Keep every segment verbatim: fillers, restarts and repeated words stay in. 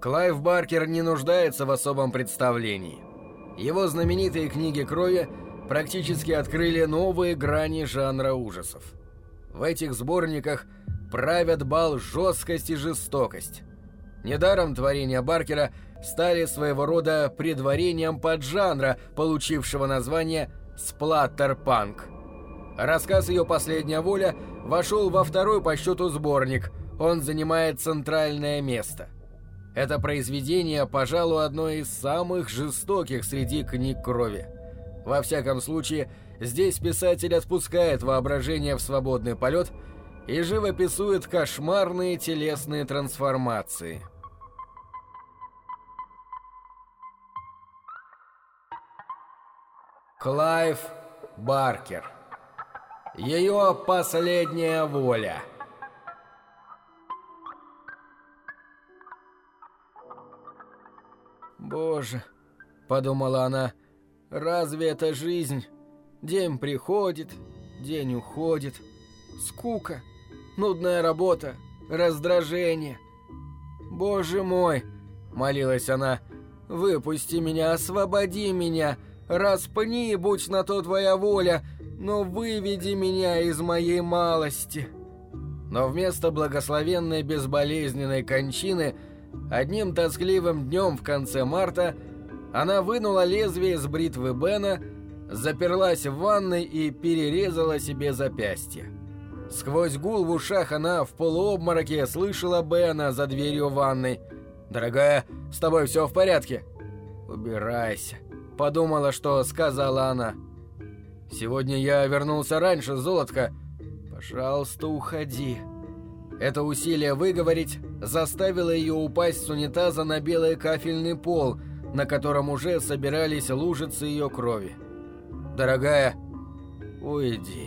Клайв Баркер не нуждается в особом представлении. Его знаменитые книги крови практически открыли новые грани жанра ужасов. В этих сборниках правят бал жесткость и жестокость. Недаром творения Баркера стали своего рода предварением поджанра, получившего название «сплаттер-панк». Рассказ «Ее последняя воля» вошел во второй по счету сборник, он занимает центральное место. Это произведение, пожалуй, одно из самых жестоких среди книг крови. Во всяком случае, здесь писатель отпускает воображение в свободный полет и живописует кошмарные телесные трансформации. Клайв Баркер. Ее последняя воля. «Боже», — подумала она, — «разве это жизнь? День приходит, день уходит. Скука, нудная работа, раздражение. Боже мой», — молилась она, — «выпусти меня, освободи меня, распни, будь на то твоя воля, но выведи меня из моей малости». Но вместо благословенной безболезненной кончины одним тоскливым днем в конце марта она вынула лезвие из бритвы Бена, заперлась в ванной и перерезала себе запястье. Сквозь гул в ушах она в полуобмороке слышала Бена за дверью ванной. «Дорогая, с тобой все в порядке?» «Убирайся», — подумала, что сказала она. «Сегодня я вернулся раньше, золотко. Пожалуйста, уходи». Это усилие выговорить заставило ее упасть с унитаза на белый кафельный пол, на котором уже собирались лужицы ее крови. «Дорогая, уйди.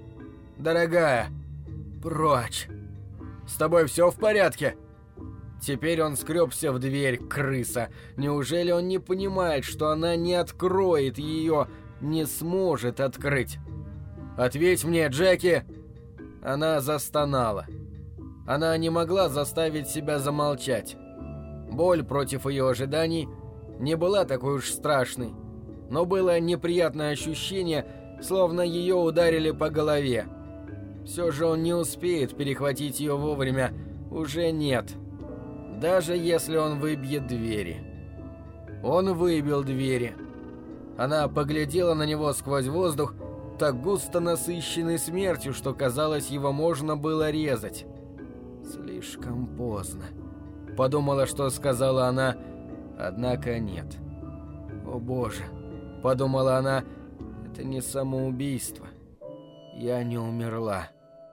Дорогая, прочь. С тобой все в порядке?» Теперь он скребся в дверь, крыса. Неужели он не понимает, что она не откроет ее, не сможет открыть? «Ответь мне, Джеки!» Она застонала. Она не могла заставить себя замолчать. Боль против ее ожиданий не была такой уж страшной, но было неприятное ощущение, словно ее ударили по голове. Все же он не успеет перехватить ее вовремя, уже нет. Даже если он выбьет двери. Он выбил двери. Она поглядела на него сквозь воздух, так густо насыщенный смертью, что казалось, его можно было резать. «Слишком поздно», — подумала, что сказала она, однако нет. «О боже», — подумала она, — «это не самоубийство. Я не умерла».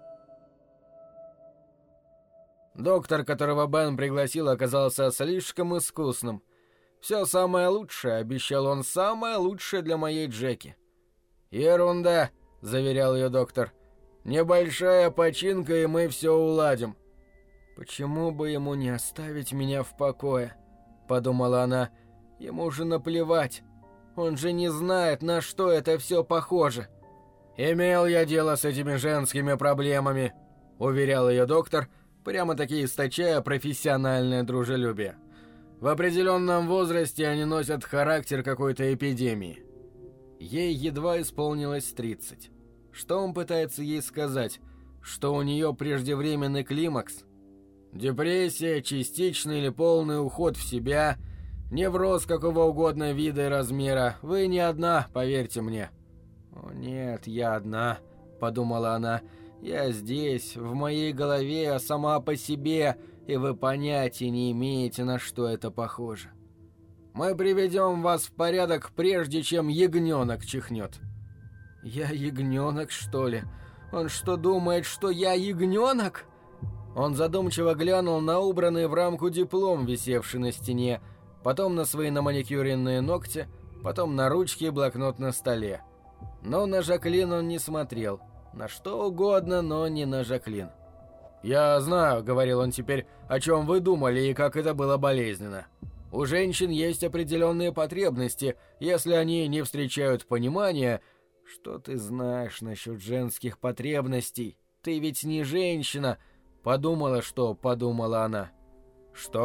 Доктор, которого Бен пригласил, оказался слишком искусным. «Все самое лучшее», — обещал он, — «самое лучшее для моей Джеки». «Ерунда», — заверял ее доктор. «Небольшая починка, и мы все уладим». «Почему бы ему не оставить меня в покое?» — подумала она. «Ему же наплевать. Он же не знает, на что это все похоже». «Имел я дело с этими женскими проблемами», — уверял ее доктор, прямо-таки источая профессиональное дружелюбие. «В определенном возрасте они носят характер какой-то эпидемии». Ей едва исполнилось тридцать. Что он пытается ей сказать? Что у нее преждевременный климакс? Депрессия, частичный или полный уход в себя, невроз какого угодно вида и размера. Вы не одна, поверьте мне. «О нет, я одна», — подумала она. «Я здесь, в моей голове, сама по себе, и вы понятия не имеете, на что это похоже. Мы приведем вас в порядок, прежде чем ягненок чихнет». «Я ягненок, что ли? Он что, думает, что я ягненок?» Он задумчиво глянул на убранный в рамку диплом, висевший на стене, потом на свои наманикюренные ногти, потом на ручки и блокнот на столе. Но на Жаклин он не смотрел. На что угодно, но не на Жаклин. «Я знаю», — говорил он теперь, — «о чем вы думали и как это было болезненно. У женщин есть определенные потребности, если они не встречают понимания...» «Что ты знаешь насчет женских потребностей? Ты ведь не женщина», — подумала, что подумала она. «Что?»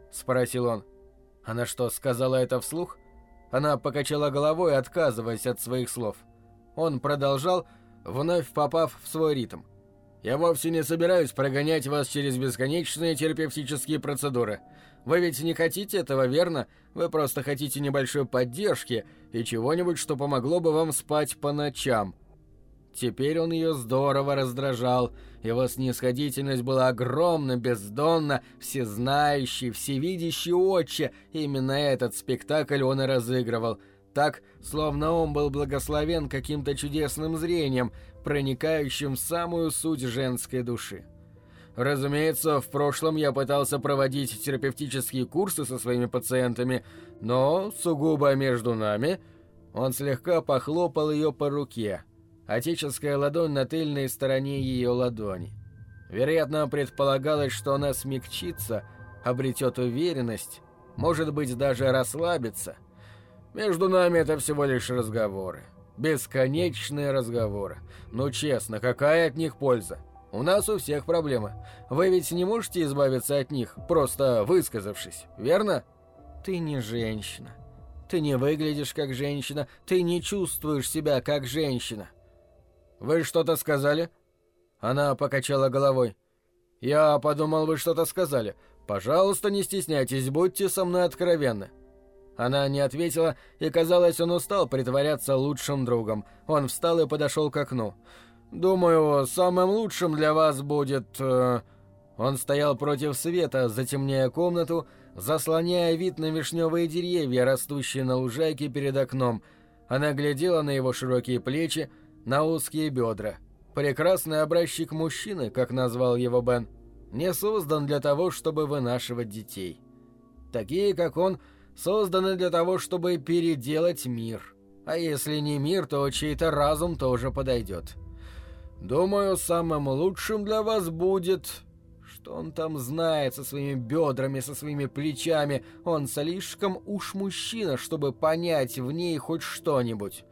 — спросил он. Она что, сказала это вслух? Она покачала головой, отказываясь от своих слов. Он продолжал, вновь попав в свой ритм. «Я вовсе не собираюсь прогонять вас через бесконечные терапевтические процедуры. Вы ведь не хотите этого, верно? Вы просто хотите небольшой поддержки и чего-нибудь, что помогло бы вам спать по ночам». Теперь он ее здорово раздражал. Его снисходительность была огромна, бездонна, всезнающий, всевидящий отче. Именно этот спектакль он и разыгрывал. Так, словно он был благословен каким-то чудесным зрением, проникающим в самую суть женской души. Разумеется, в прошлом я пытался проводить терапевтические курсы со своими пациентами, но сугубо между нами. Он слегка похлопал ее по руке. Отеческая ладонь на тыльной стороне ее ладони. Вероятно, предполагалось, что она смягчится, обретет уверенность, может быть, даже расслабится. Между нами это всего лишь разговоры. Бесконечные разговоры. Ну честно, какая от них польза? У нас у всех проблемы. Вы ведь не можете избавиться от них, просто высказавшись, верно? Ты не женщина. Ты не выглядишь как женщина. Ты не чувствуешь себя как женщина. «Вы что-то сказали?» Она покачала головой. «Я подумал, вы что-то сказали. Пожалуйста, не стесняйтесь, будьте со мной откровенны». Она не ответила, и, казалось, он устал притворяться лучшим другом. Он встал и подошел к окну. «Думаю, самым лучшим для вас будет...» э... Он стоял против света, затемняя комнату, заслоняя вид на вишневые деревья, растущие на лужайке перед окном. Она глядела на его широкие плечи, на узкие бедра. Прекрасный образчик мужчины, как назвал его Бен, не создан для того, чтобы вынашивать детей. Такие, как он, созданы для того, чтобы переделать мир. А если не мир, то чей-то разум тоже подойдет. Думаю, самым лучшим для вас будет... Что он там знает со своими бедрами, со своими плечами? Он слишком уж мужчина, чтобы понять в ней хоть что-нибудь.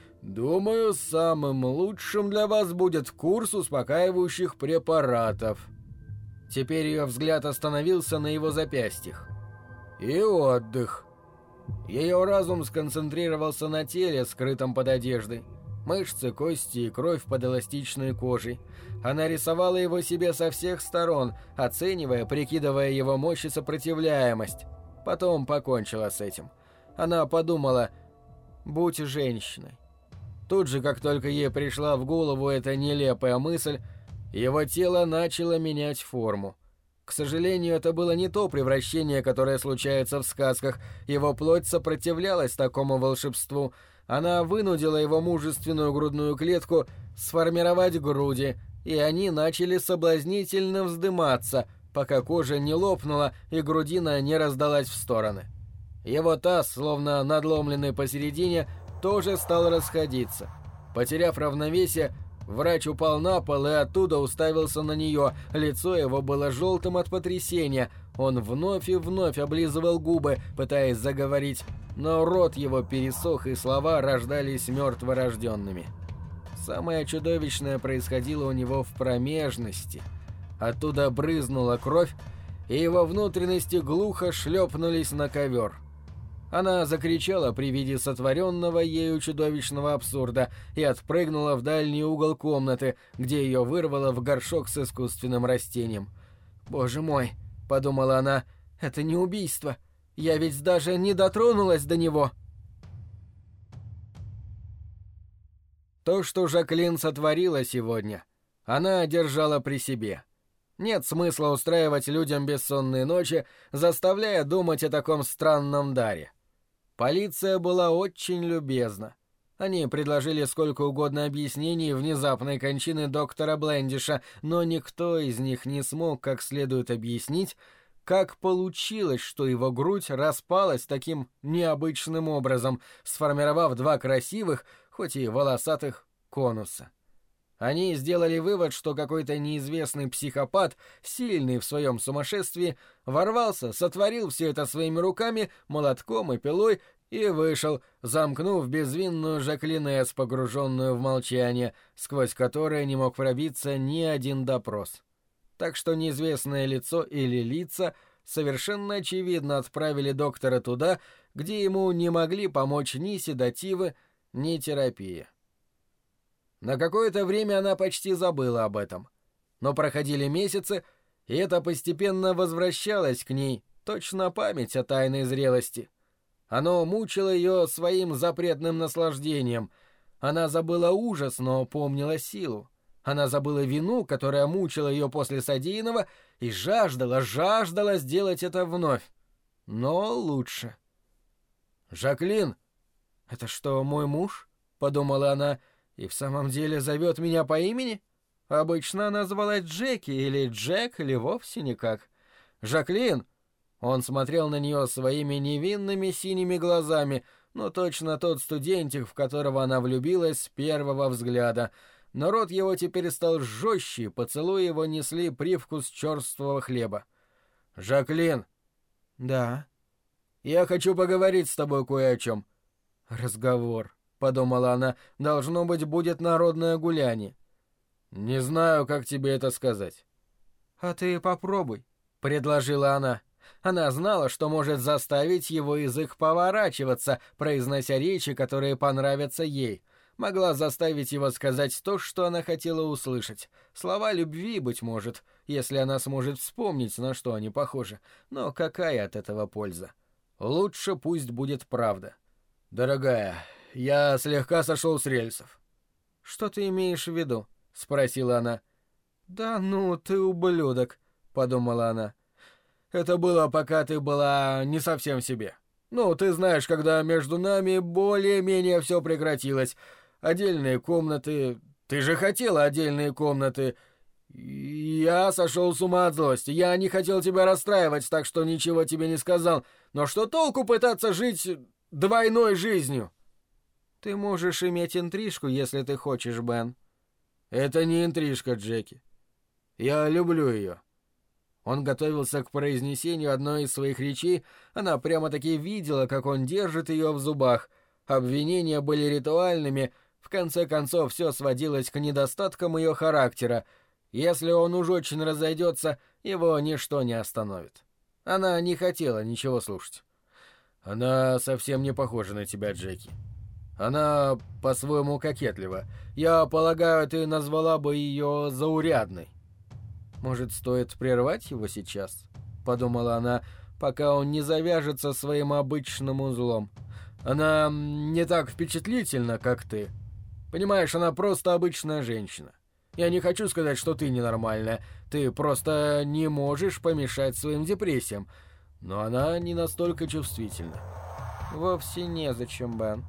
Думаю, самым лучшим для вас будет курс успокаивающих препаратов. Теперь ее взгляд остановился на его запястьях. И отдых. Ее разум сконцентрировался на теле, скрытом под одеждой. Мышцы, кости и кровь под эластичной кожей. Она рисовала его себе со всех сторон, оценивая, прикидывая его мощь и сопротивляемость. Потом покончила с этим. Она подумала: «Будь женщиной». Тут же, как только ей пришла в голову эта нелепая мысль, его тело начало менять форму. К сожалению, это было не то превращение, которое случается в сказках. Его плоть сопротивлялась такому волшебству. Она вынудила его мужественную грудную клетку сформировать груди, и они начали соблазнительно вздыматься, пока кожа не лопнула и грудина не раздалась в стороны. Его таз, словно надломленный посередине, тоже стал расходиться. Потеряв равновесие, врач упал на пол и оттуда уставился на нее. Лицо его было желтым от потрясения. Он вновь и вновь облизывал губы, пытаясь заговорить, но рот его пересох, и слова рождались мертворожденными. Самое чудовищное происходило у него в промежности. Оттуда брызнула кровь, и его внутренности глухо шлепнулись на ковер. Она закричала при виде сотворенного ею чудовищного абсурда и отпрыгнула в дальний угол комнаты, где ее вырвало в горшок с искусственным растением. «Боже мой!» — подумала она. «Это не убийство! Я ведь даже не дотронулась до него!» То, что Жаклин сотворила сегодня, она держала при себе. Нет смысла устраивать людям бессонные ночи, заставляя думать о таком странном даре. Полиция была очень любезна. Они предложили сколько угодно объяснений внезапной кончины доктора Блендиша, но никто из них не смог как следует объяснить, как получилось, что его грудь распалась таким необычным образом, сформировав два красивых, хоть и волосатых, конуса. Они сделали вывод, что какой-то неизвестный психопат, сильный в своем сумасшествии, ворвался, сотворил все это своими руками, молотком и пилой, и вышел, замкнув безвинную Жаклин Эс, погруженную в молчание, сквозь которое не мог пробиться ни один допрос. Так что неизвестное лицо или лица совершенно очевидно отправили доктора туда, где ему не могли помочь ни седативы, ни терапия. На какое-то время она почти забыла об этом. Но проходили месяцы, и это постепенно возвращалось к ней, точно память о тайной зрелости. Оно мучило ее своим запретным наслаждением. Она забыла ужас, но помнила силу. Она забыла вину, которая мучила ее после содеянного, и жаждала, жаждала сделать это вновь. Но лучше. «Жаклин, это что, мой муж?» — подумала она, — «и в самом деле зовет меня по имени? Обычно она звалась Джеки или Джек, или вовсе никак. Жаклин!» Он смотрел на нее своими невинными синими глазами, но точно тот студентик, в которого она влюбилась с первого взгляда. Но рот его теперь стал жестче, поцелуи его несли привкус черствого хлеба. «Жаклин!» «Да?» «Я хочу поговорить с тобой кое о чем». «Разговор», — подумала она, — «должно быть, будет народное гуляние». «Не знаю, как тебе это сказать». «А ты попробуй», — предложила она. Она знала, что может заставить его язык поворачиваться, произнося речи, которые понравятся ей. Могла заставить его сказать то, что она хотела услышать. Слова любви, быть может, если она сможет вспомнить, на что они похожи. Но какая от этого польза? Лучше пусть будет правда. «Дорогая, я слегка сошел с рельсов». «Что ты имеешь в виду?» — спросила она. «Да ну, ты ублюдок», — подумала она. «Это было, пока ты была не совсем в себе. Ну, ты знаешь, когда между нами более-менее все прекратилось. Отдельные комнаты... Ты же хотела отдельные комнаты. Я сошел с ума от злости. Я не хотел тебя расстраивать, так что ничего тебе не сказал. Но что толку пытаться жить двойной жизнью?» «Ты можешь иметь интрижку, если ты хочешь, Бен». «Это не интрижка, Джеки. Я люблю ее». Он готовился к произнесению одной из своих речей, она прямо-таки видела, как он держит ее в зубах. Обвинения были ритуальными, в конце концов все сводилось к недостаткам ее характера. Если он уж очень разойдется, его ничто не остановит. Она не хотела ничего слушать. «Она совсем не похожа на тебя, Джеки. Она по-своему кокетлива. Я полагаю, ты назвала бы ее заурядной». «Может, стоит прервать его сейчас?» — подумала она, пока он не завяжется своим обычным узлом. «Она не так впечатлительна, как ты. Понимаешь, она просто обычная женщина. Я не хочу сказать, что ты ненормальная. Ты просто не можешь помешать своим депрессиям. Но она не настолько чувствительна». «Вовсе незачем, Бен».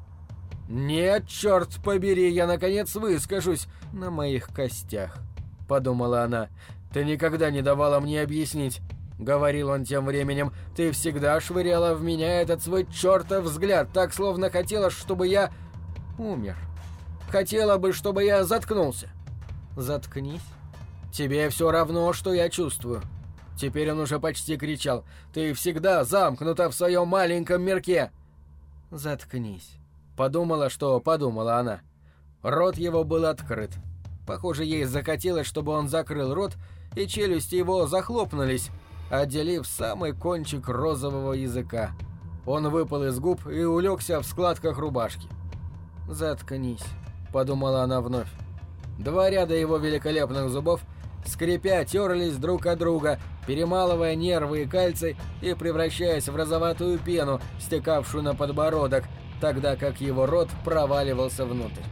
«Нет, черт побери, я наконец выскажусь на моих костях», — подумала она. «Ты никогда не давала мне объяснить», — говорил он тем временем. «Ты всегда швыряла в меня этот свой чертов взгляд, так, словно хотела, чтобы я умер. Хотела бы, чтобы я заткнулся». «Заткнись. Тебе все равно, что я чувствую». Теперь он уже почти кричал. «Ты всегда замкнута в своем маленьком мирке». «Заткнись», — подумала, что подумала она. Рот его был открыт. Похоже, ей захотелось, чтобы он закрыл рот, и челюсти его захлопнулись, отделив самый кончик розового языка. Он выпал из губ и улегся в складках рубашки. «Заткнись», — подумала она вновь. Два ряда его великолепных зубов, скрипя, терлись друг от друга, перемалывая нервы и кальций и превращаясь в розоватую пену, стекавшую на подбородок, тогда как его рот проваливался внутрь.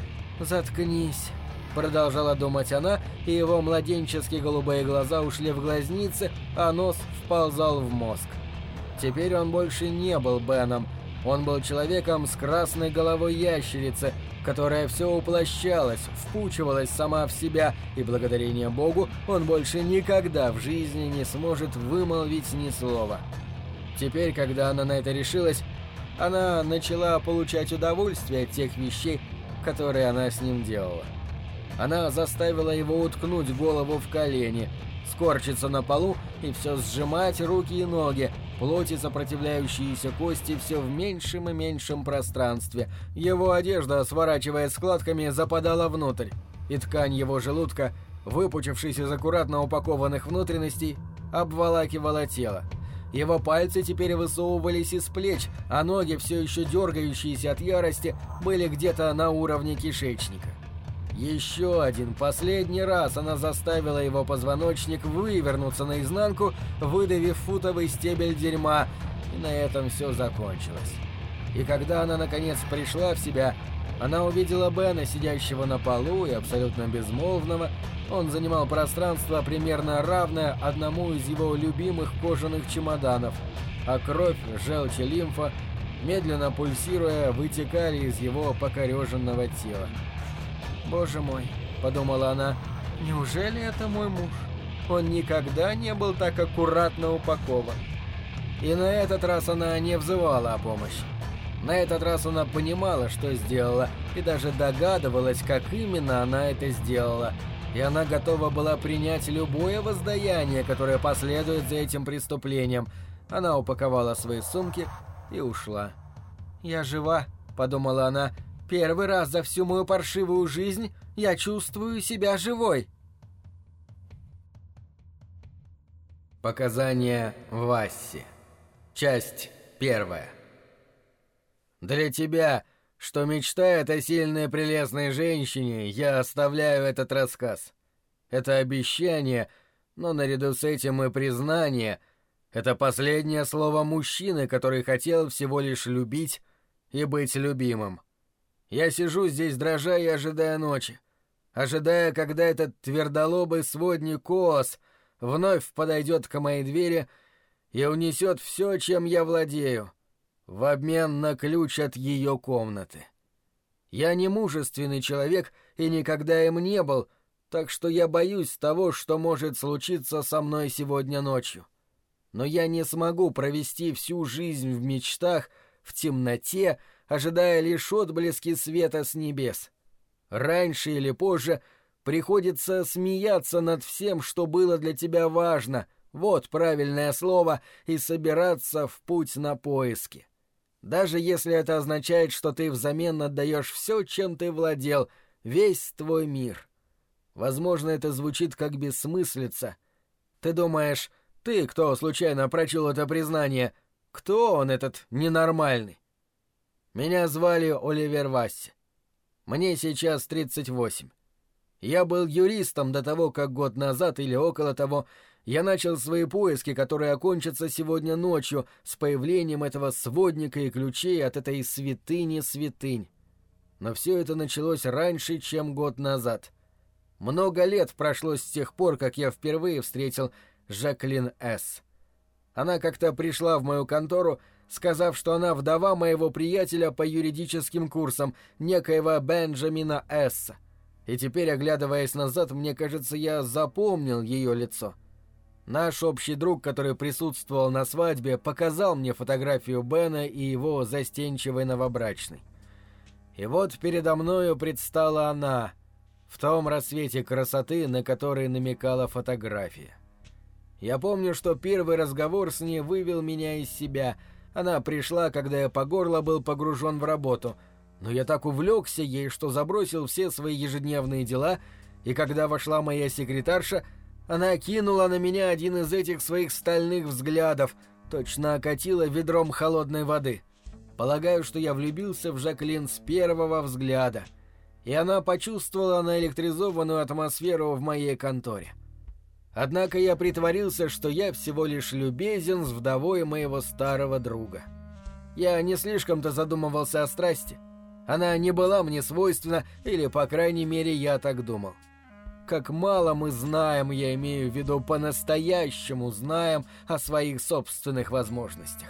«Заткнись», — продолжала думать она, и его младенческие голубые глаза ушли в глазницы, а нос вползал в мозг. Теперь он больше не был Беном. Он был человеком с красной головой ящерицы, которая все уплощалась, впучивалась сама в себя, и благодарение Богу он больше никогда в жизни не сможет вымолвить ни слова. Теперь, когда она на это решилась, она начала получать удовольствие от тех вещей, которые она с ним делала. Она заставила его уткнуть голову в колени, скорчиться на полу и все сжимать руки и ноги, плоти сопротивляющиеся кости все в меньшем и меньшем пространстве. Его одежда, сворачиваясь складками, западала внутрь, и ткань его желудка, выпучившись из аккуратно упакованных внутренностей, обволакивала тело. Его пальцы теперь высовывались из плеч, а ноги, все еще дергающиеся от ярости, были где-то на уровне кишечника. Еще один, последний раз она заставила его позвоночник вывернуться наизнанку, выдавив футовый стебель дерьма, и на этом все закончилось. И когда она наконец пришла в себя, она увидела Бена, сидящего на полу и абсолютно безмолвного. Он занимал пространство, примерно равное одному из его любимых кожаных чемоданов, а кровь, желчь и лимфа, медленно пульсируя, вытекали из его покореженного тела. «Боже мой», — подумала она, — «неужели это мой муж? Он никогда не был так аккуратно упакован». И на этот раз она не взывала о помощи. На этот раз она понимала, что сделала, и даже догадывалась, как именно она это сделала. И она готова была принять любое воздаяние, которое последует за этим преступлением. Она упаковала свои сумки и ушла. «Я жива», — подумала она, — «первый раз за всю мою паршивую жизнь я чувствую себя живой». Показания Васси. Часть первая. Для тебя, что мечтает о сильной прелестной женщине, я оставляю этот рассказ. Это обещание, но наряду с этим и признание. Это последнее слово мужчины, который хотел всего лишь любить и быть любимым. Я сижу здесь, дрожа и ожидая ночи, ожидая, когда этот твердолобый сводник Коос вновь подойдет к моей двери и унесет все, чем я владею, в обмен на ключ от ее комнаты. Я не мужественный человек и никогда им не был, так что я боюсь того, что может случиться со мной сегодня ночью. Но я не смогу провести всю жизнь в мечтах, в темноте, ожидая лишь отблески света с небес. Раньше или позже приходится смеяться над всем, что было для тебя важно, вот правильное слово, и собираться в путь на поиски. Даже если это означает, что ты взамен отдаешь все, чем ты владел, весь твой мир. Возможно, это звучит как бессмыслица. Ты думаешь, ты, кто случайно прочел это признание, кто он, этот ненормальный? Меня звали Оливер Васси. Мне сейчас тридцать восемь. Я был юристом до того, как год назад или около того я начал свои поиски, которые окончатся сегодня ночью с появлением этого сводника и ключей от этой святыни святынь. Но все это началось раньше, чем год назад. Много лет прошло с тех пор, как я впервые встретил Жаклин С. Она как-то пришла в мою контору, сказав, что она вдова моего приятеля по юридическим курсам, некоего Бенджамина С. И теперь, оглядываясь назад, мне кажется, я запомнил ее лицо. Наш общий друг, который присутствовал на свадьбе, показал мне фотографию Бена и его застенчивой новобрачной. И вот передо мною предстала она, в том рассвете красоты, на который намекала фотография. Я помню, что первый разговор с ней вывел меня из себя. Она пришла, когда я по горло был погружен в работу, но я так увлекся ей, что забросил все свои ежедневные дела, и когда вошла моя секретарша, она кинула на меня один из этих своих стальных взглядов, точно окатила ведром холодной воды. Полагаю, что я влюбился в Жаклин с первого взгляда, и она почувствовала наэлектризованную атмосферу в моей конторе. Однако я притворился, что я всего лишь любезен с вдовой моего старого друга. Я не слишком-то задумывался о страсти. Она не была мне свойственна, или, по крайней мере, я так думал. Как мало мы знаем, я имею в виду по-настоящему знаем о своих собственных возможностях.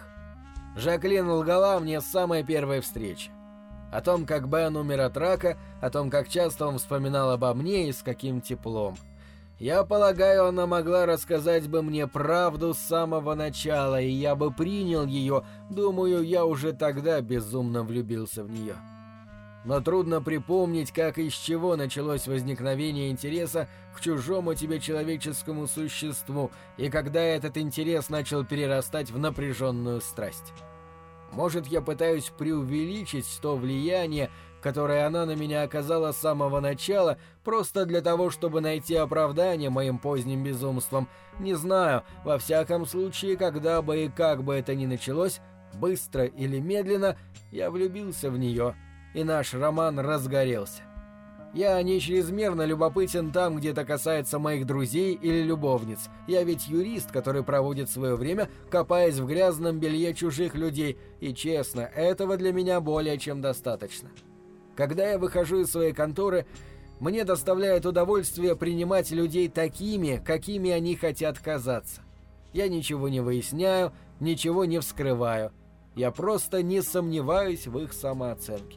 Жаклин лгала мне с самой первой встречи. О том, как Бен умер от рака, о том, как часто он вспоминал обо мне и с каким теплом. Я полагаю, она могла рассказать бы мне правду с самого начала, и я бы принял ее, думаю, я уже тогда безумно влюбился в нее. Но трудно припомнить, как и с чего началось возникновение интереса к чужому тебе человеческому существу, и когда этот интерес начал перерастать в напряженную страсть. Может, я пытаюсь преувеличить то влияние, которое она на меня оказала с самого начала, просто для того, чтобы найти оправдание моим поздним безумствам. Не знаю, во всяком случае, когда бы и как бы это ни началось, быстро или медленно, я влюбился в нее, и наш роман разгорелся. Я не чрезмерно любопытен там, где это касается моих друзей или любовниц. Я ведь юрист, который проводит свое время, копаясь в грязном белье чужих людей, и, честно, этого для меня более чем достаточно. Когда я выхожу из своей конторы, мне доставляет удовольствие принимать людей такими, какими они хотят казаться. Я ничего не выясняю, ничего не вскрываю. Я просто не сомневаюсь в их самооценке.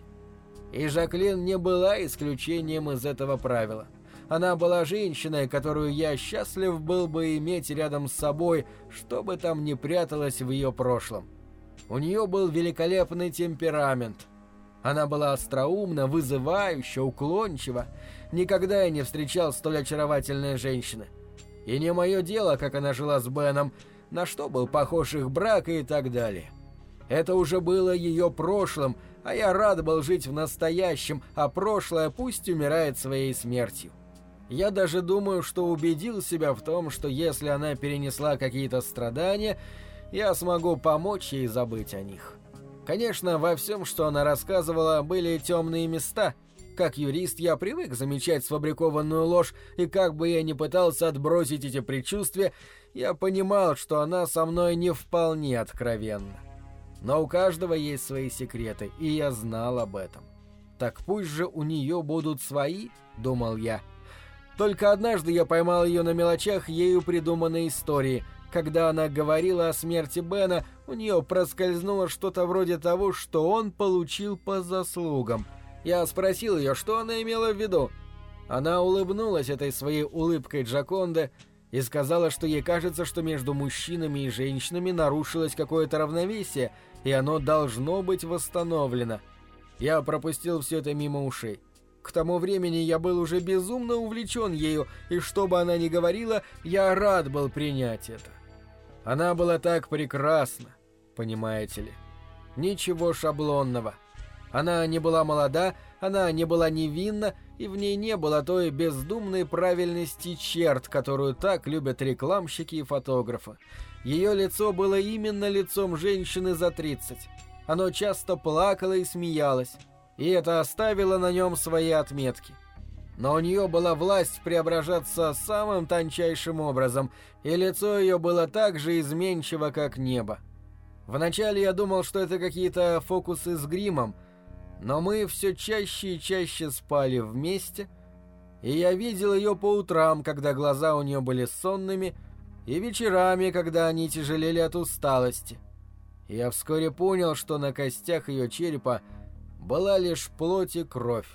И Жаклин не была исключением из этого правила. Она была женщиной, которую я счастлив был бы иметь рядом с собой, что бы там ни пряталось в ее прошлом. У нее был великолепный темперамент. Она была остроумна, вызывающа, уклончива. Никогда я не встречал столь очаровательной женщины. И не мое дело, как она жила с Беном, на что был похож их брак и так далее. Это уже было ее прошлым, а я рад был жить в настоящем, а прошлое пусть умирает своей смертью. Я даже думаю, что убедил себя в том, что если она перенесла какие-то страдания, я смогу помочь ей забыть о них. Конечно, во всем, что она рассказывала, были темные места. Как юрист я привык замечать сфабрикованную ложь, и как бы я ни пытался отбросить эти предчувствия, я понимал, что она со мной не вполне откровенна. Но у каждого есть свои секреты, и я знал об этом. Так пусть же у нее будут свои, думал я. Только однажды я поймал ее на мелочах ею придуманной истории. Когда она говорила о смерти Бена, у нее проскользнуло что-то вроде того, что он получил по заслугам. Я спросил ее, что она имела в виду. Она улыбнулась этой своей улыбкой Джоконды и сказала, что ей кажется, что между мужчинами и женщинами нарушилось какое-то равновесие, и оно должно быть восстановлено. Я пропустил все это мимо ушей. К тому времени я был уже безумно увлечен ею, и что бы она ни говорила, я рад был принять это. Она была так прекрасна, понимаете ли. Ничего шаблонного. Она не была молода, она не была невинна, и в ней не было той бездумной правильности черт, которую так любят рекламщики и фотографы. Ее лицо было именно лицом женщины за тридцать. Оно часто плакало и смеялось, и это оставило на нем свои отметки. Но у нее была власть преображаться самым тончайшим образом, и лицо ее было так же изменчиво, как небо. Вначале я думал, что это какие-то фокусы с гримом, но мы все чаще и чаще спали вместе, и я видел ее по утрам, когда глаза у нее были сонными, и вечерами, когда они тяжелели от усталости. И я вскоре понял, что на костях ее черепа была лишь плоть и кровь.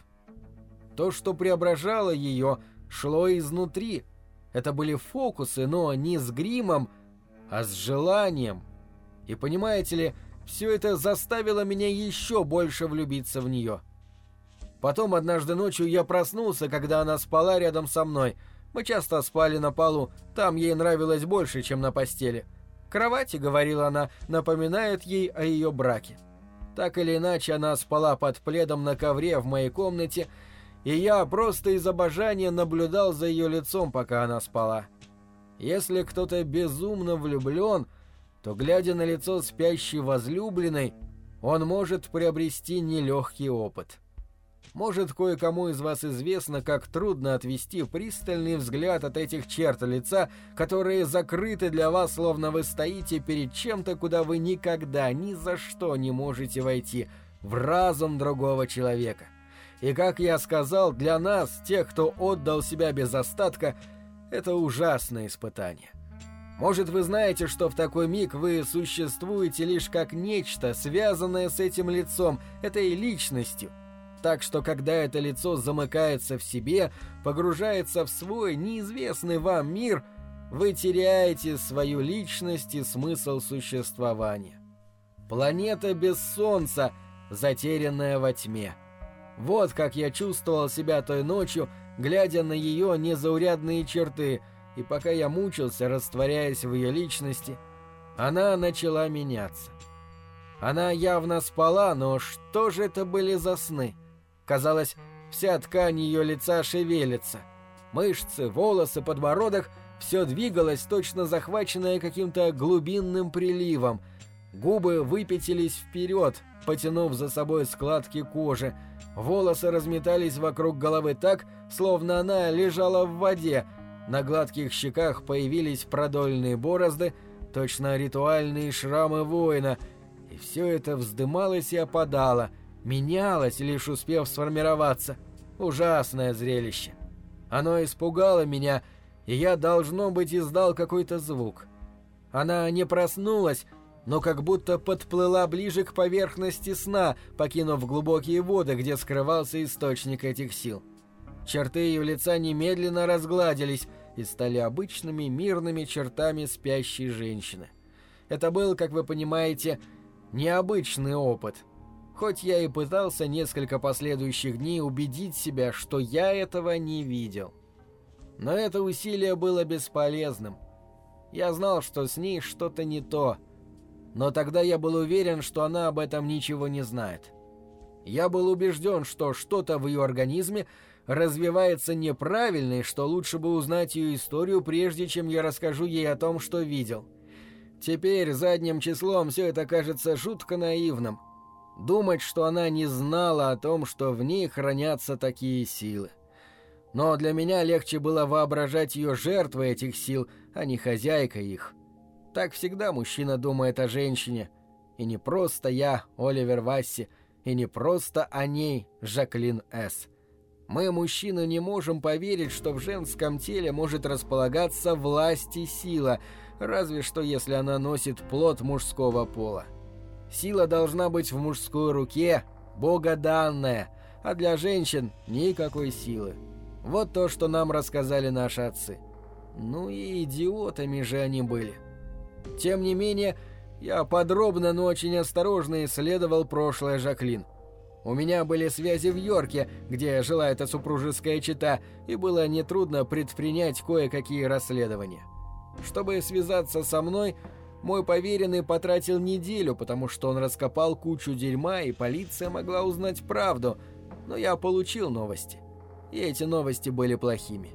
То, что преображало ее, шло изнутри. Это были фокусы, но не с гримом, а с желанием. И понимаете ли, все это заставило меня еще больше влюбиться в нее. Потом однажды ночью я проснулся, когда она спала рядом со мной. Мы часто спали на полу, там ей нравилось больше, чем на постели. Кровать, говорила она, напоминает ей о ее браке. Так или иначе, она спала под пледом на ковре в моей комнате, и я просто из обожания наблюдал за ее лицом, пока она спала. Если кто-то безумно влюблен, то, глядя на лицо спящей возлюбленной, он может приобрести нелегкий опыт. Может, кое-кому из вас известно, как трудно отвести пристальный взгляд от этих черт лица, которые закрыты для вас, словно вы стоите перед чем-то, куда вы никогда, ни за что не можете войти, в разум другого человека. И, как я сказал, для нас, тех, кто отдал себя без остатка, это ужасное испытание. Может, вы знаете, что в такой миг вы существуете лишь как нечто, связанное с этим лицом, этой личностью. Так что, когда это лицо замыкается в себе, погружается в свой неизвестный вам мир, вы теряете свою личность и смысл существования. Планета без солнца, затерянная во тьме. Вот как я чувствовал себя той ночью, глядя на ее незаурядные черты, и пока я мучился, растворяясь в ее личности, она начала меняться. Она явно спала, но что же это были за сны? Казалось, вся ткань ее лица шевелится. Мышцы, волосы, подбородок — все двигалось, точно захваченное каким-то глубинным приливом. Губы выпятились вперед, потянув за собой складки кожи. Волосы разметались вокруг головы так, словно она лежала в воде. На гладких щеках появились продольные борозды, точно ритуальные шрамы воина. И все это вздымалось и опадало, менялось, лишь успев сформироваться. Ужасное зрелище. Оно испугало меня, и я, должно быть, издал какой-то звук. Она не проснулась, но как будто подплыла ближе к поверхности сна, покинув глубокие воды, где скрывался источник этих сил. Черты ее лица немедленно разгладились и стали обычными мирными чертами спящей женщины. Это был, как вы понимаете, необычный опыт. Хоть я и пытался несколько последующих дней убедить себя, что я этого не видел. Но это усилие было бесполезным. Я знал, что с ней что-то не то. Но тогда я был уверен, что она об этом ничего не знает. Я был убежден, что что-то в ее организме развивается неправильно, и что лучше бы узнать ее историю, прежде чем я расскажу ей о том, что видел. Теперь задним числом все это кажется жутко наивным. Думать, что она не знала о том, что в ней хранятся такие силы. Но для меня легче было воображать ее жертвой этих сил, а не хозяйкой их. Так всегда мужчина думает о женщине. И не просто я, Оливер Васси, и не просто о ней, Жаклин С. Мы, мужчины, не можем поверить, что в женском теле может располагаться власть и сила, разве что если она носит плод мужского пола. Сила должна быть в мужской руке, богоданная, а для женщин никакой силы. Вот то, что нам рассказали наши отцы. Ну и идиотами же они были. Тем не менее, я подробно, но очень осторожно исследовал прошлое Жаклин. У меня были связи в Йорке, где жила эта супружеская чета, и было нетрудно предпринять кое-какие расследования. Чтобы связаться со мной, мой поверенный потратил неделю, потому что он раскопал кучу дерьма, и полиция могла узнать правду, но я получил новости. И эти новости были плохими.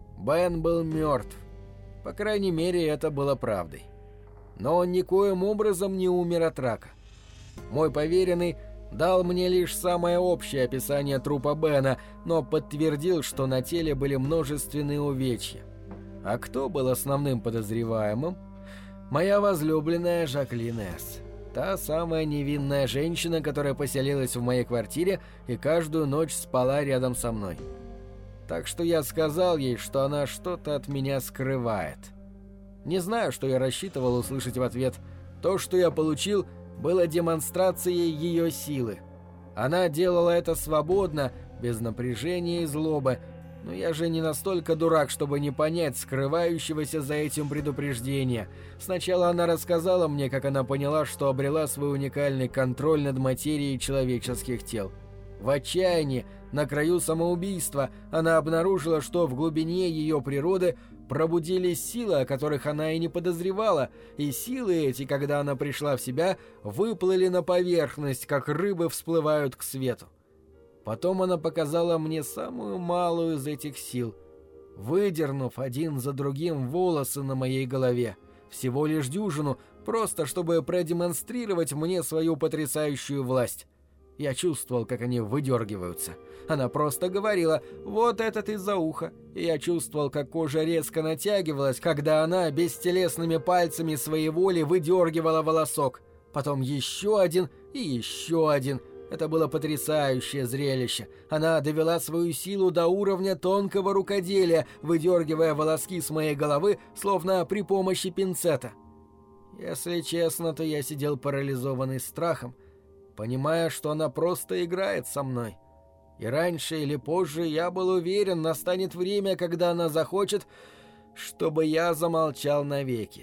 Бен был мертв. По крайней мере, это было правдой. Но он никоим образом не умер от рака. Мой поверенный дал мне лишь самое общее описание трупа Бена, но подтвердил, что на теле были множественные увечья. А кто был основным подозреваемым? Моя возлюбленная Жаклин С. Та самая невинная женщина, которая поселилась в моей квартире и каждую ночь спала рядом со мной. Так что я сказал ей, что она что-то от меня скрывает. Не знаю, что я рассчитывал услышать в ответ. То, что я получил, было демонстрацией ее силы. Она делала это свободно, без напряжения и злобы, но я же не настолько дурак, чтобы не понять скрывающегося за этим предупреждения. Сначала она рассказала мне, как она поняла, что обрела свой уникальный контроль над материей человеческих тел. В отчаянии, на краю самоубийства, она обнаружила, что в глубине ее природы пробудились силы, о которых она и не подозревала, и силы эти, когда она пришла в себя, выплыли на поверхность, как рыбы всплывают к свету. Потом она показала мне самую малую из этих сил, выдернув один за другим волосы на моей голове, всего лишь дюжину, просто чтобы продемонстрировать мне свою потрясающую власть. Я чувствовал, как они выдергиваются. Она просто говорила «вот этот из-за уха», и я чувствовал, как кожа резко натягивалась, когда она бестелесными пальцами своей воли выдергивала волосок. Потом еще один и еще один. Это было потрясающее зрелище. Она довела свою силу до уровня тонкого рукоделия, выдергивая волоски с моей головы, словно при помощи пинцета. Если честно, то я сидел парализованный страхом, понимая, что она просто играет со мной. И раньше или позже, я был уверен, настанет время, когда она захочет, чтобы я замолчал навеки.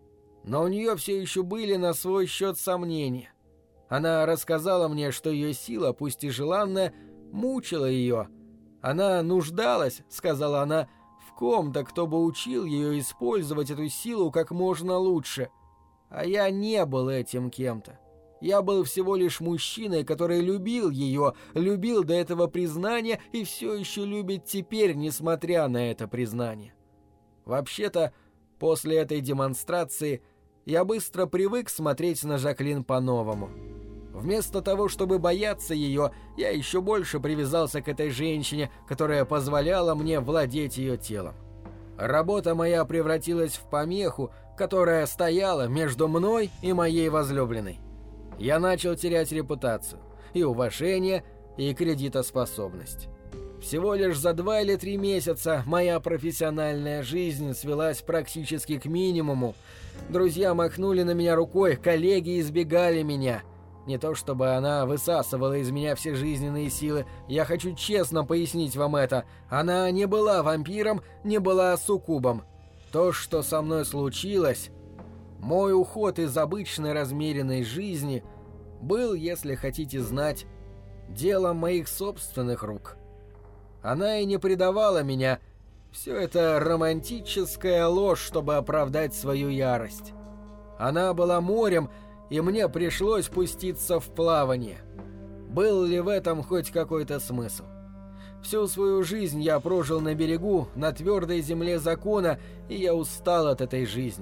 Но у нее все еще были на свой счет сомнения. Она рассказала мне, что ее сила, пусть и желанная, мучила ее. Она нуждалась, сказала она, в ком-то, кто бы учил ее использовать эту силу как можно лучше. А я не был этим кем-то. Я был всего лишь мужчиной, который любил ее, любил до этого признания и все еще любит теперь, несмотря на это признание. Вообще-то, после этой демонстрации я быстро привык смотреть на Жаклин по-новому. Вместо того, чтобы бояться ее, я еще больше привязался к этой женщине, которая позволяла мне владеть ее телом. Работа моя превратилась в помеху, которая стояла между мной и моей возлюбленной. Я начал терять репутацию, и уважение, и кредитоспособность. Всего лишь за два или три месяца моя профессиональная жизнь свелась практически к минимуму. Друзья махнули на меня рукой, коллеги избегали меня. Не то чтобы она высасывала из меня все жизненные силы, я хочу честно пояснить вам это. Она не была вампиром, не была суккубом. То, что со мной случилось... Мой уход из обычной размеренной жизни был, если хотите знать, делом моих собственных рук. Она и не предавала меня. Все это романтическая ложь, чтобы оправдать свою ярость. Она была морем, и мне пришлось пуститься в плавание. Был ли в этом хоть какой-то смысл? Всю свою жизнь я прожил на берегу, на твердой земле закона, и я устал от этой жизни.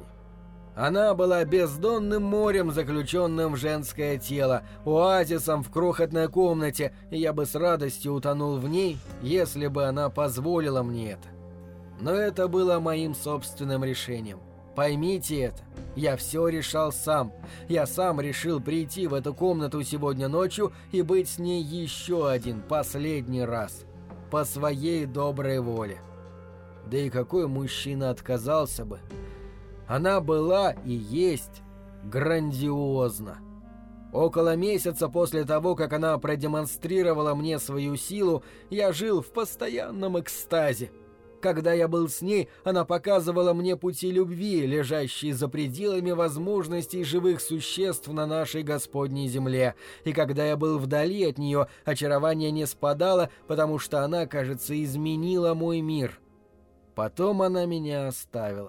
Она была бездонным морем, заключенным в женское тело, оазисом в крохотной комнате, и я бы с радостью утонул в ней, если бы она позволила мне это. Но это было моим собственным решением. Поймите это, я все решал сам. Я сам решил прийти в эту комнату сегодня ночью и быть с ней еще один, последний раз. По своей доброй воле. Да и какой мужчина отказался бы? Она была и есть грандиозна. Около месяца после того, как она продемонстрировала мне свою силу, я жил в постоянном экстазе. Когда я был с ней, она показывала мне пути любви, лежащие за пределами возможностей живых существ на нашей Господней земле. И когда я был вдали от нее, очарование не спадало, потому что она, кажется, изменила мой мир. Потом она меня оставила.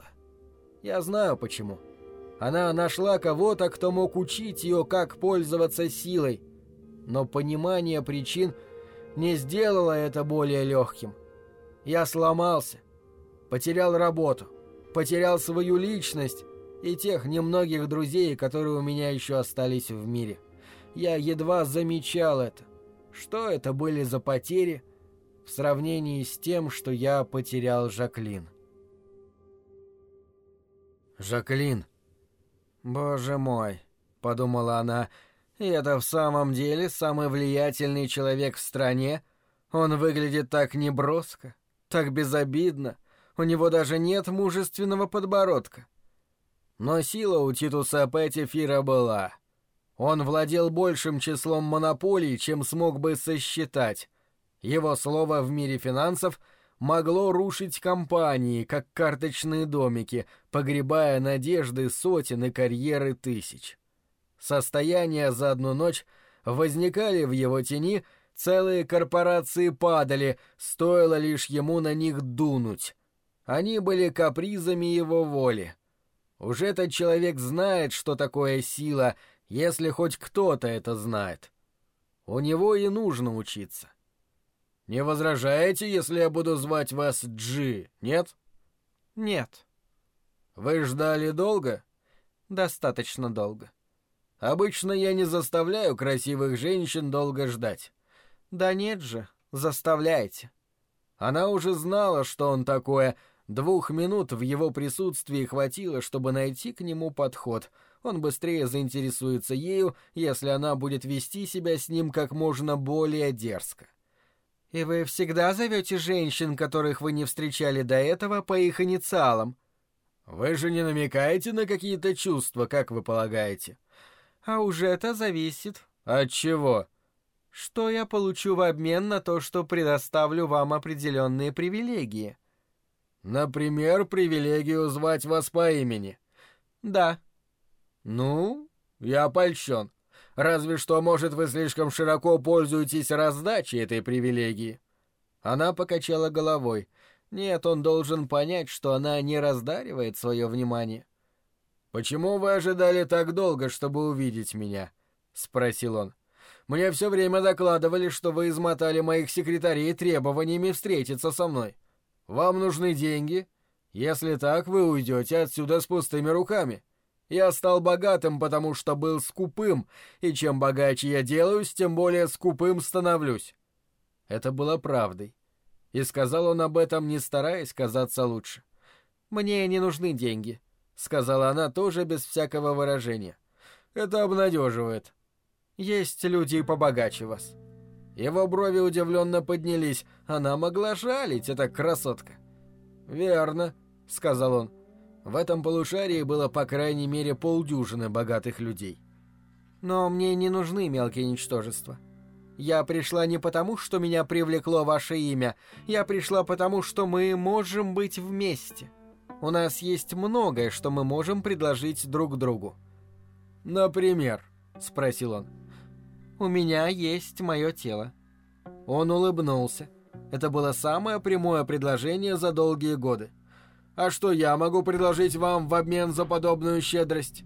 Я знаю почему. Она нашла кого-то, кто мог учить ее, как пользоваться силой. Но понимание причин не сделало это более легким. Я сломался, потерял работу, потерял свою личность и тех немногих друзей, которые у меня еще остались в мире. Я едва замечал это. Что это были за потери в сравнении с тем, что я потерял Жаклин? «Жаклин! Боже мой!» — подумала она. «И это в самом деле самый влиятельный человек в стране? Он выглядит так неброско, так безобидно. У него даже нет мужественного подбородка». Но сила у Титуса Петтифира была. Он владел большим числом монополий, чем смог бы сосчитать. Его слово в мире финансов могло рушить компании, как карточные домики, погребая надежды сотен и карьеры тысяч. Состояния за одну ночь возникали в его тени, целые корпорации падали, стоило лишь ему на них дунуть. Они были капризами его воли. Уж этот человек знает, что такое сила, если хоть кто-то это знает. У него и нужно учиться. «Не возражаете, если я буду звать вас Джи, нет?» «Нет». «Вы ждали долго?» «Достаточно долго». «Обычно я не заставляю красивых женщин долго ждать». «Да нет же, заставляйте». Она уже знала, что он такое. Двух минут в его присутствии хватило, чтобы найти к нему подход. Он быстрее заинтересуется ею, если она будет вести себя с ним как можно более дерзко. «И вы всегда зовете женщин, которых вы не встречали до этого, по их инициалам?» «Вы же не намекаете на какие-то чувства, как вы полагаете?» «А уже это зависит». «От чего?» «Что я получу в обмен на то, что предоставлю вам определенные привилегии?» «Например, привилегию звать вас по имени?» «Да». «Ну, я польщен. Разве что, может, вы слишком широко пользуетесь раздачей этой привилегии?» Она покачала головой. Нет, он должен понять, что она не раздаривает свое внимание. «Почему вы ожидали так долго, чтобы увидеть меня?» — спросил он. «Мне все время докладывали, что вы измотали моих секретарей требованиями встретиться со мной. Вам нужны деньги? Если так, вы уйдете отсюда с пустыми руками. Я стал богатым, потому что был скупым, и чем богаче я делаюсь, тем более скупым становлюсь». Это было правдой. И сказал он об этом, не стараясь казаться лучше. «Мне не нужны деньги», — сказала она тоже без всякого выражения. «Это обнадеживает. Есть люди и побогаче вас». Его брови удивленно поднялись. Она могла жалить, эта красотка. «Верно», — сказал он. В этом полушарии было по крайней мере полдюжины богатых людей. «Но мне не нужны мелкие ничтожества. Я пришла не потому, что меня привлекло ваше имя. Я пришла потому, что мы можем быть вместе. У нас есть многое, что мы можем предложить друг другу». «Например?» — спросил он. «У меня есть мое тело». Он улыбнулся. Это было самое прямое предложение за долгие годы. «А что я могу предложить вам в обмен за подобную щедрость?»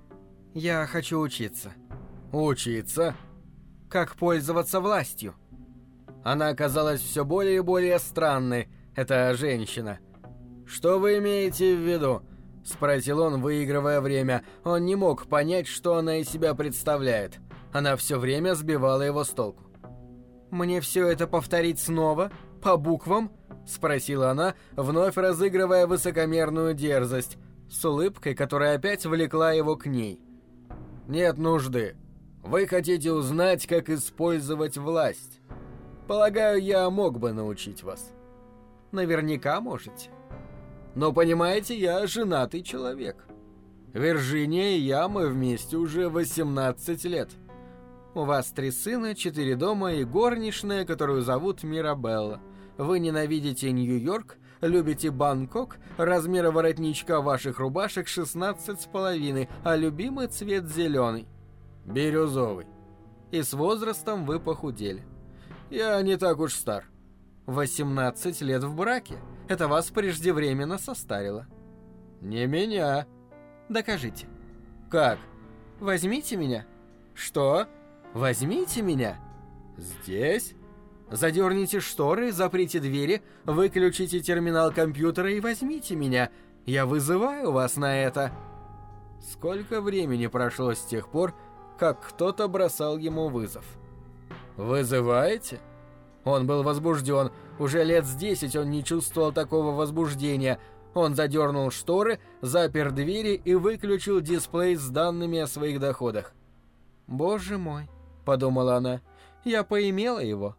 «Я хочу учиться». «Учиться?» «Как пользоваться властью». Она оказалась все более и более странной, эта женщина. «Что вы имеете в виду?» — спросил он, выигрывая время. Он не мог понять, что она из себя представляет. Она все время сбивала его с толку. «Мне все это повторить снова? По буквам?» — спросила она, вновь разыгрывая высокомерную дерзость, с улыбкой, которая опять влекла его к ней. «Нет нужды. Вы хотите узнать, как использовать власть. Полагаю, я мог бы научить вас». «Наверняка можете. Но, понимаете, я женатый человек. Вирджиния и я, мы вместе уже восемнадцать лет. У вас три сына, четыре дома и горничная, которую зовут Мирабелла. Вы ненавидите Нью-Йорк, любите Бангкок, размеры воротничка ваших рубашек шестнадцать с половиной, а любимый цвет зеленый. Бирюзовый. И с возрастом вы похудели. Я не так уж стар. восемнадцать лет в браке. Это вас преждевременно состарило». «Не меня». «Докажите». «Как?» «Возьмите меня». «Что? Возьмите меня?» «Здесь?» «Задерните шторы, заприте двери, выключите терминал компьютера и возьмите меня. Я вызываю вас на это». Сколько времени прошло с тех пор, как кто-то бросал ему вызов? «Вызываете?» Он был возбужден. Уже лет с десять он не чувствовал такого возбуждения. Он задернул шторы, запер двери и выключил дисплей с данными о своих доходах. «Боже мой», — подумала она, — «я поимела его».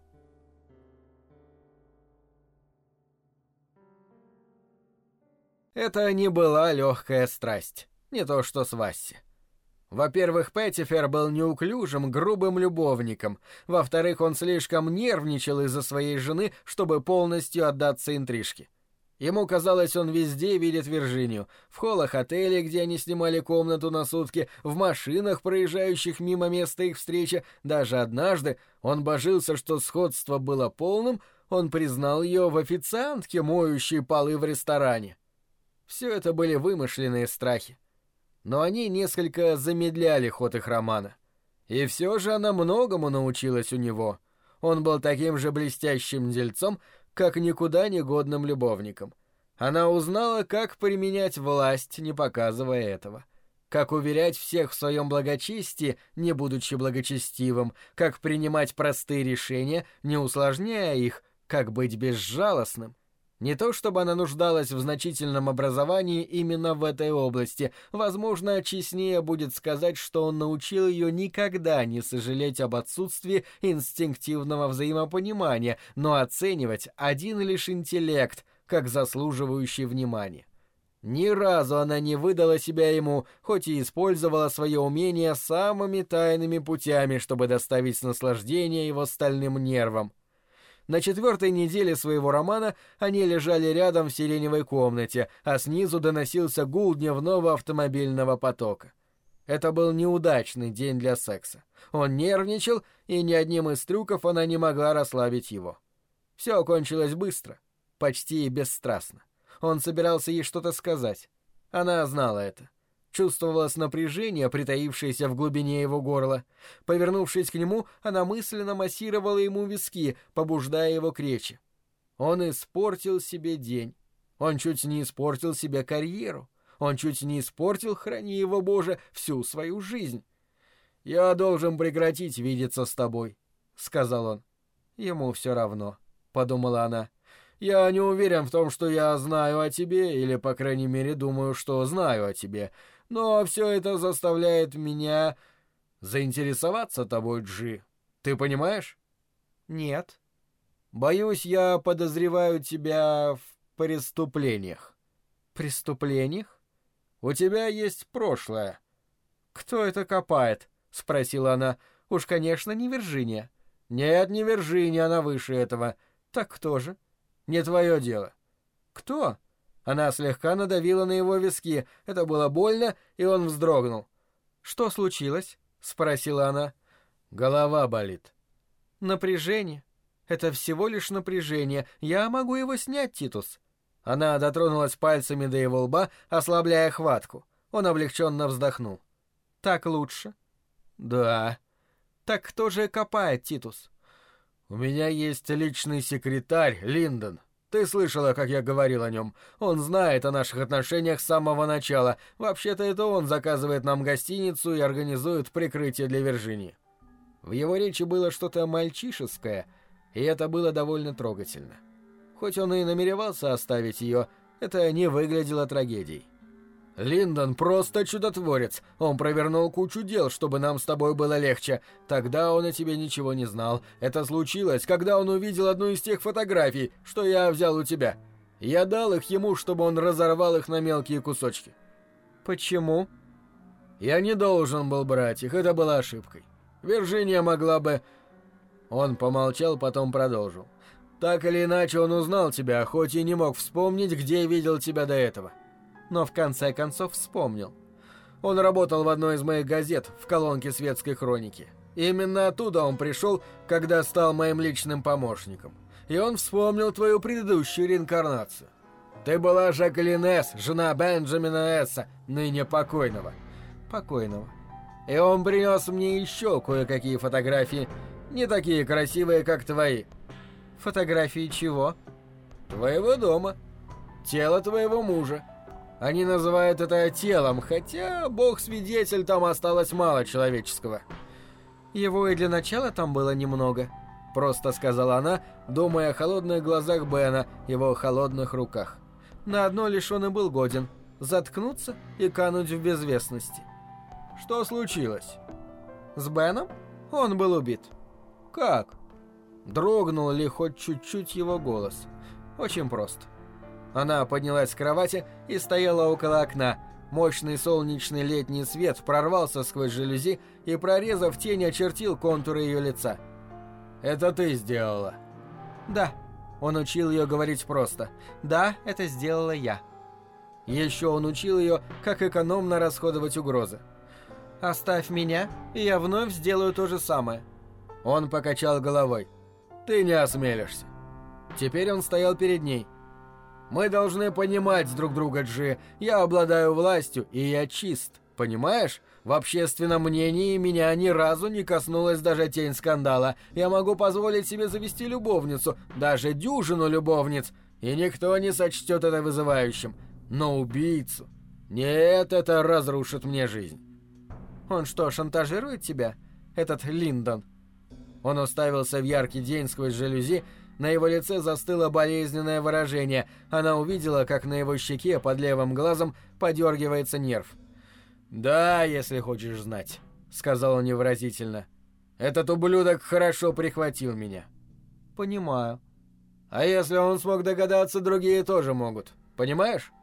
Это не была легкая страсть, не то что с Васси. Во-первых, Петтифер был неуклюжим, грубым любовником. Во-вторых, он слишком нервничал из-за своей жены, чтобы полностью отдаться интрижке. Ему казалось, он везде видит Вирджинию. В холлах отелей, где они снимали комнату на сутки, в машинах, проезжающих мимо места их встречи. Даже однажды он божился, что сходство было полным, он признал ее в официантке, моющей полы в ресторане. Все это были вымышленные страхи. Но они несколько замедляли ход их романа. И все же она многому научилась у него. Он был таким же блестящим дельцом, как никуда не годным любовником. Она узнала, как применять власть, не показывая этого. Как уверять всех в своем благочестии, не будучи благочестивым. Как принимать простые решения, не усложняя их. Как быть безжалостным. Не то чтобы она нуждалась в значительном образовании именно в этой области. Возможно, честнее будет сказать, что он научил ее никогда не сожалеть об отсутствии инстинктивного взаимопонимания, но оценивать один лишь интеллект, как заслуживающий внимания. Ни разу она не выдала себя ему, хоть и использовала свое умение самыми тайными путями, чтобы доставить наслаждение его стальным нервам. На четвертой неделе своего романа они лежали рядом в сиреневой комнате, а снизу доносился гул дневного автомобильного потока. Это был неудачный день для секса. Он нервничал, и ни одним из трюков она не могла расслабить его. Все окончилось быстро, почти бесстрастно. Он собирался ей что-то сказать. Она знала это. Чувствовалось напряжение, притаившееся в глубине его горла. Повернувшись к нему, она мысленно массировала ему виски, побуждая его к речи. Он испортил себе день. Он чуть не испортил себе карьеру. Он чуть не испортил, храни его Боже, всю свою жизнь. «Я должен прекратить видеться с тобой», — сказал он. «Ему все равно», — подумала она. «Я не уверен в том, что я знаю о тебе, или, по крайней мере, думаю, что знаю о тебе. Но все это заставляет меня заинтересоваться тобой, Джи. Ты понимаешь?» «Нет». «Боюсь, я подозреваю тебя в преступлениях». «Преступлениях? У тебя есть прошлое». «Кто это копает?» — спросила она. «Уж, конечно, не Вирджиния». «Нет, не Вирджиния, она выше этого». «Так кто же?» «Не твое дело». «Кто?» Она слегка надавила на его виски. Это было больно, и он вздрогнул. «Что случилось?» — спросила она. «Голова болит». «Напряжение. Это всего лишь напряжение. Я могу его снять, Титус». Она дотронулась пальцами до его лба, ослабляя хватку. Он облегченно вздохнул. «Так лучше?» «Да». «Так кто же копает, Титус?» «У меня есть личный секретарь, Линдон. Ты слышала, как я говорил о нем. Он знает о наших отношениях с самого начала. Вообще-то это он заказывает нам гостиницу и организует прикрытие для Вирджинии». В его речи было что-то мальчишеское, и это было довольно трогательно. Хоть он и намеревался оставить ее, это не выглядело трагедией. «Линдон просто чудотворец. Он провернул кучу дел, чтобы нам с тобой было легче. Тогда он о тебе ничего не знал. Это случилось, когда он увидел одну из тех фотографий, что я взял у тебя. Я дал их ему, чтобы он разорвал их на мелкие кусочки». «Почему?» «Я не должен был брать их, это была ошибкой. Вирджиния могла бы...» Он помолчал, потом продолжил. «Так или иначе он узнал тебя, хоть и не мог вспомнить, где видел тебя до этого. Но в конце концов вспомнил. Он работал в одной из моих газет в колонке светской хроники. Именно оттуда он пришел, когда стал моим личным помощником. И он вспомнил твою предыдущую реинкарнацию. Ты была Жакелин Эс, жена Бенджамина Эсса, ныне покойного». «Покойного». «И он принес мне еще кое-какие фотографии, не такие красивые, как твои». «Фотографии чего?» «Твоего дома. Тело твоего мужа. Они называют это телом, хотя, бог-свидетель, там осталось мало человеческого». «Его и для начала там было немного», — просто сказала она, думая о холодных глазах Бена, его холодных руках. «На одно лишь он и был годен — заткнуться и кануть в безвестности». «Что случилось?» «С Беном? Он был убит». «Как?» Дрогнул ли хоть чуть-чуть его голос? «Очень просто». Она поднялась с кровати и стояла около окна. Мощный солнечный летний свет прорвался сквозь жалюзи и, прорезав тень, очертил контуры ее лица. «Это ты сделала?» «Да». Он учил ее говорить просто. «Да, это сделала я». Еще он учил ее, как экономно расходовать угрозы. «Оставь меня, и я вновь сделаю то же самое». Он покачал головой. «Ты не осмелишься». Теперь он стоял перед ней. «Мы должны понимать друг друга, Джи. Я обладаю властью, и я чист. Понимаешь? В общественном мнении меня ни разу не коснулась даже тень скандала. Я могу позволить себе завести любовницу, даже дюжину любовниц, и никто не сочтет это вызывающим. Но убийцу... Нет, это разрушит мне жизнь». «Он что, шантажирует тебя? Этот Линдон?» Он уставился в яркий день сквозь жалюзи. На его лице застыло болезненное выражение. Она увидела, как на его щеке под левым глазом подергивается нерв. «Да, если хочешь знать», — сказал он невыразительно. «Этот ублюдок хорошо прихватил меня». «Понимаю». «А если он смог догадаться, другие тоже могут. Понимаешь?»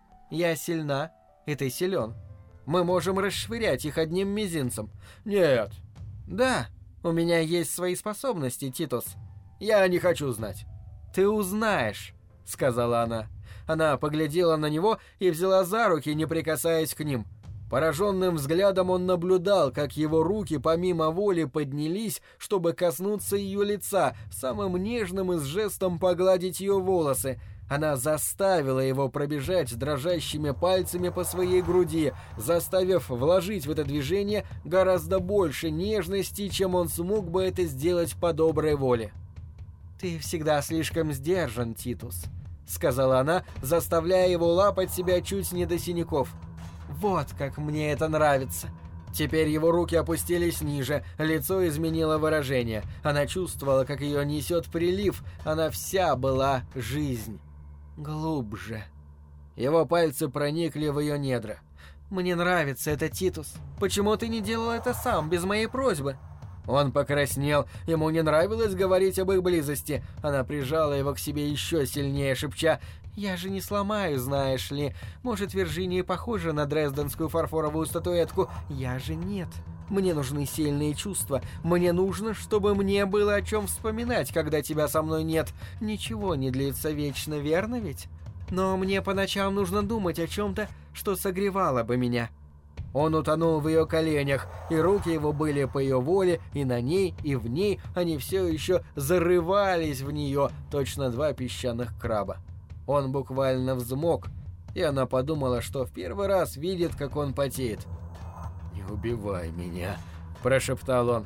«Я сильна, и ты силен. Мы можем расшвырять их одним мизинцем». «Нет». «Да, у меня есть свои способности, Титус». «Я не хочу знать». «Ты узнаешь», — сказала она. Она поглядела на него и взяла за руки, не прикасаясь к ним. Пораженным взглядом он наблюдал, как его руки помимо воли поднялись, чтобы коснуться ее лица, самым нежным из жестом погладить ее волосы. Она заставила его пробежать дрожащими пальцами по своей груди, заставив вложить в это движение гораздо больше нежности, чем он смог бы это сделать по доброй воле. «Ты всегда слишком сдержан, Титус», — сказала она, заставляя его лапать себя чуть не до синяков. «Вот как мне это нравится». Теперь его руки опустились ниже, лицо изменило выражение. Она чувствовала, как ее несет прилив, она вся была жизнь. Глубже. Его пальцы проникли в ее недра. «Мне нравится это, Титус. Почему ты не делал это сам, без моей просьбы?» Он покраснел, ему не нравилось говорить об их близости. Она прижала его к себе еще сильнее, шепча: «Я же не сломаю, знаешь ли. Может, Вирджиния похожа на дрезденскую фарфоровую статуэтку? Я же нет. Мне нужны сильные чувства. Мне нужно, чтобы мне было о чем вспоминать, когда тебя со мной нет. Ничего не длится вечно, верно ведь? Но мне по ночам нужно думать о чем-то, что согревало бы меня». Он утонул в ее коленях, и руки его были по ее воле, и на ней, и в ней они все еще зарывались в нее, точно два песчаных краба. Он буквально взмок, и она подумала, что в первый раз видит, как он потеет. «Не убивай меня», — прошептал он.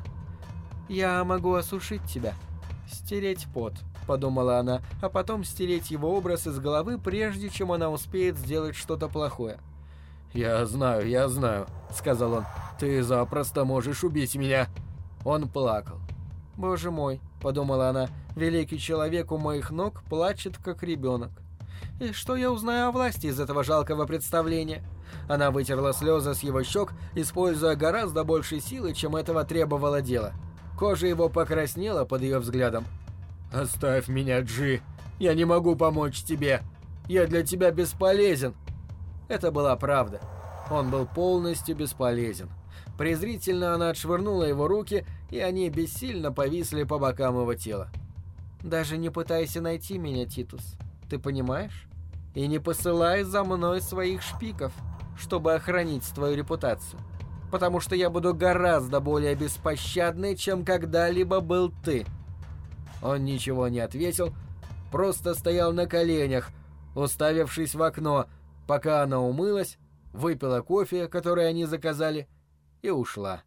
«Я могу осушить тебя, стереть пот», — подумала она, а потом стереть его образ из головы, прежде чем она успеет сделать что-то плохое. «Я знаю, я знаю», — сказал он. «Ты запросто можешь убить меня». Он плакал. «Боже мой», — подумала она, — «великий человек у моих ног плачет, как ребенок. И что я узнаю о власти из этого жалкого представления?» Она вытерла слезы с его щек, используя гораздо больше силы, чем этого требовало дело. Кожа его покраснела под ее взглядом. «Оставь меня, Джи. Я не могу помочь тебе. Я для тебя бесполезен». Это была правда. Он был полностью бесполезен. Презрительно она отшвырнула его руки, и они бессильно повисли по бокам его тела. «Даже не пытайся найти меня, Титус. Ты понимаешь? И не посылай за мной своих шпиков, чтобы охранить твою репутацию. Потому что я буду гораздо более беспощадной, чем когда-либо был ты». Он ничего не ответил, просто стоял на коленях, уставившись в окно, пока она умылась, выпила кофе, который они заказали, и ушла.